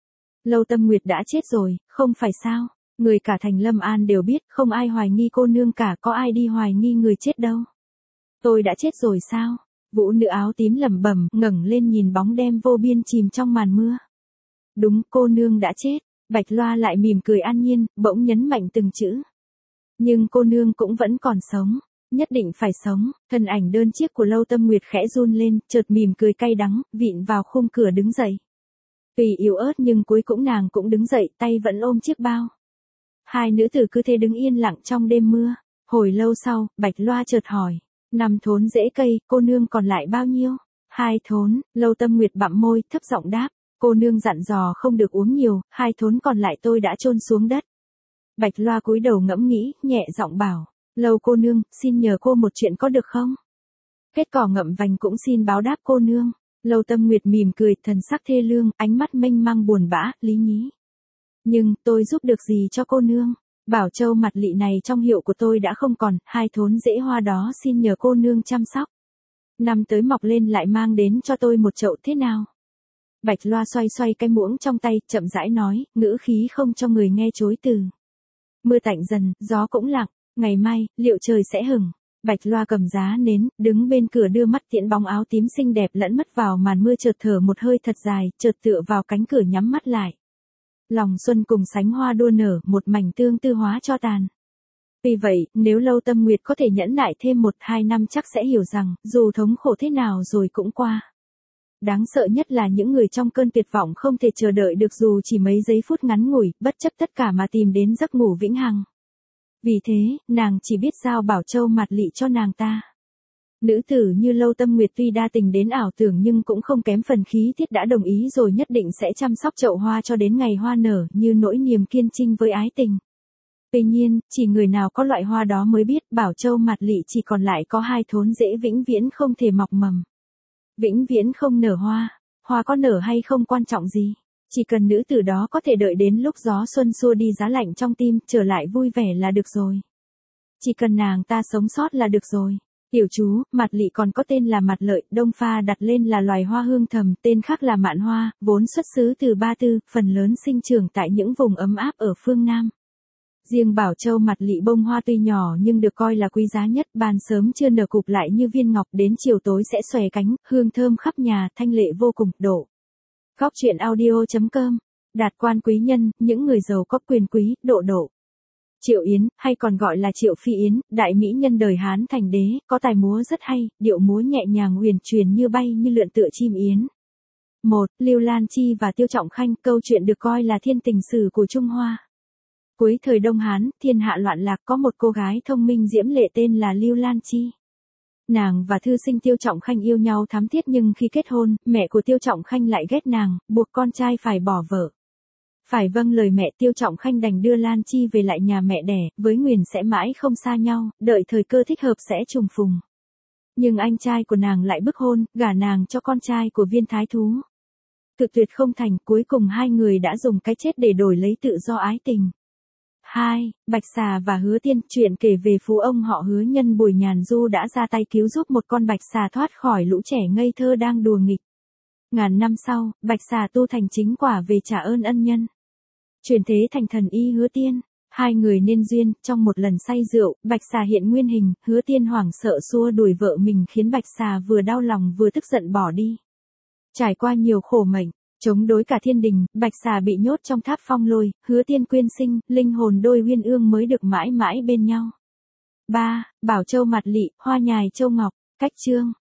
Lâu Tâm Nguyệt đã chết rồi, không phải sao, người cả thành Lâm An đều biết, không ai hoài nghi cô nương cả, có ai đi hoài nghi người chết đâu. Tôi đã chết rồi sao? Vũ nữ áo tím lẩm bẩm, ngẩng lên nhìn bóng đêm vô biên chìm trong màn mưa. Đúng, cô nương đã chết. Bạch Loa lại mỉm cười an nhiên, bỗng nhấn mạnh từng chữ. Nhưng cô nương cũng vẫn còn sống, nhất định phải sống. Thân ảnh đơn chiếc của Lâu Tâm Nguyệt khẽ run lên, chợt mỉm cười cay đắng, vịn vào khung cửa đứng dậy. Vì yếu ớt nhưng cuối cùng nàng cũng đứng dậy, tay vẫn ôm chiếc bao. Hai nữ tử cứ thế đứng yên lặng trong đêm mưa. Hồi lâu sau, Bạch Loa chợt hỏi. Năm thốn rễ cây, cô nương còn lại bao nhiêu? Hai thốn, Lâu Tâm Nguyệt bặm môi, thấp giọng đáp. Cô nương dặn dò không được uống nhiều, hai thốn còn lại tôi đã chôn xuống đất. Bạch Loa cúi đầu ngẫm nghĩ, nhẹ giọng bảo. Lâu cô nương, xin nhờ cô một chuyện có được không? Kết cỏ ngậm vành cũng xin báo đáp cô nương. Lâu Tâm Nguyệt mỉm cười, thần sắc thê lương, ánh mắt mênh mang buồn bã, lý nhí. Nhưng, tôi giúp được gì cho cô nương? Bảo châu mặt lị này trong hiệu của tôi đã không còn, hai thốn rễ hoa đó xin nhờ cô nương chăm sóc. Năm tới mọc lên lại mang đến cho tôi một chậu thế nào? Bạch Loa xoay xoay cái muỗng trong tay, chậm rãi nói, ngữ khí không cho người nghe chối từ. Mưa tạnh dần, gió cũng lặng, ngày mai, liệu trời sẽ hửng? Bạch Loa cầm giá nến, đứng bên cửa đưa mắt tiễn bóng áo tím xinh đẹp lẫn mất vào màn mưa, chợt thở một hơi thật dài, chợt tựa vào cánh cửa nhắm mắt lại. Lòng xuân cùng sánh hoa đua nở, một mảnh tương tư hóa cho tàn. Vì vậy, nếu Lâu Tâm Nguyệt có thể nhẫn nại thêm một hai năm chắc sẽ hiểu rằng, dù thống khổ thế nào rồi cũng qua. Đáng sợ nhất là những người trong cơn tuyệt vọng không thể chờ đợi được dù chỉ mấy giây phút ngắn ngủi, bất chấp tất cả mà tìm đến giấc ngủ vĩnh hằng. Vì thế, nàng chỉ biết giao Bảo Châu mặt lị cho nàng ta. Nữ tử như Lâu Tâm Nguyệt tuy đa tình đến ảo tưởng nhưng cũng không kém phần khí tiết, đã đồng ý rồi nhất định sẽ chăm sóc chậu hoa cho đến ngày hoa nở, như nỗi niềm kiên trinh với ái tình. Tuy nhiên, chỉ người nào có loại hoa đó mới biết Bảo Châu mặt lị chỉ còn lại có hai thốn rễ vĩnh viễn không thể mọc mầm. Vĩnh viễn không nở hoa, hoa có nở hay không quan trọng gì. Chỉ cần nữ tử đó có thể đợi đến lúc gió xuân xua đi giá lạnh trong tim, trở lại vui vẻ là được rồi. Chỉ cần nàng ta sống sót là được rồi. Tiểu chú, mặt lị còn có tên là mặt lợi, Đông Pha đặt lên là loài hoa hương thầm, tên khác là mạn hoa, vốn xuất xứ từ Ba Tư, phần lớn sinh trưởng tại những vùng ấm áp ở phương Nam. Riêng Bảo Châu mặt lị bông hoa tuy nhỏ nhưng được coi là quý giá nhất, ban sớm chưa nở cụp lại như viên ngọc, đến chiều tối sẽ xòe cánh, hương thơm khắp nhà, thanh lệ vô cùng. Độ. Góc truyện audio chấm com. Đạt quan quý nhân, những người giàu có quyền quý, độ độ. Triệu Yến, hay còn gọi là Triệu Phi Yến, đại mỹ nhân đời Hán thành đế, có tài múa rất hay, điệu múa nhẹ nhàng huyền truyền như bay như lượn tựa chim yến. một. Lưu Lan Chi và Tiêu Trọng Khanh, câu chuyện được coi là thiên tình sử của Trung Hoa. Cuối thời Đông Hán, thiên hạ loạn lạc, có một cô gái thông minh diễm lệ tên là Lưu Lan Chi. Nàng và thư sinh Tiêu Trọng Khanh yêu nhau thắm thiết, nhưng khi kết hôn, mẹ của Tiêu Trọng Khanh lại ghét nàng, buộc con trai phải bỏ vợ. Phải vâng lời mẹ, Tiêu Trọng Khanh đành đưa Lan Chi về lại nhà mẹ đẻ, với nguyền sẽ mãi không xa nhau, đợi thời cơ thích hợp sẽ trùng phùng. Nhưng anh trai của nàng lại bức hôn, gả nàng cho con trai của viên thái thú. Cự tuyệt không thành, cuối cùng hai người đã dùng cái chết để đổi lấy tự do ái tình. hai. Bạch Xà và Hứa Tiên, chuyện kể về phú ông họ Hứa nhân buổi nhàn du đã ra tay cứu giúp một con bạch xà thoát khỏi lũ trẻ ngây thơ đang đùa nghịch. Ngàn năm sau, bạch xà tu thành chính quả về trả ơn ân nhân. Chuyển thế thành thần y Hứa Tiên. Hai người nên duyên, trong một lần say rượu, bạch xà hiện nguyên hình, Hứa Tiên hoảng sợ xua đuổi vợ mình khiến bạch xà vừa đau lòng vừa tức giận bỏ đi. Trải qua nhiều khổ mệnh, chống đối cả thiên đình, bạch xà bị nhốt trong tháp phong lôi, Hứa Tiên quyên sinh, linh hồn đôi uyên ương mới được mãi mãi bên nhau. ba. Bảo Châu Mạt Lị, Hoa Nhài Châu Ngọc, cách chương.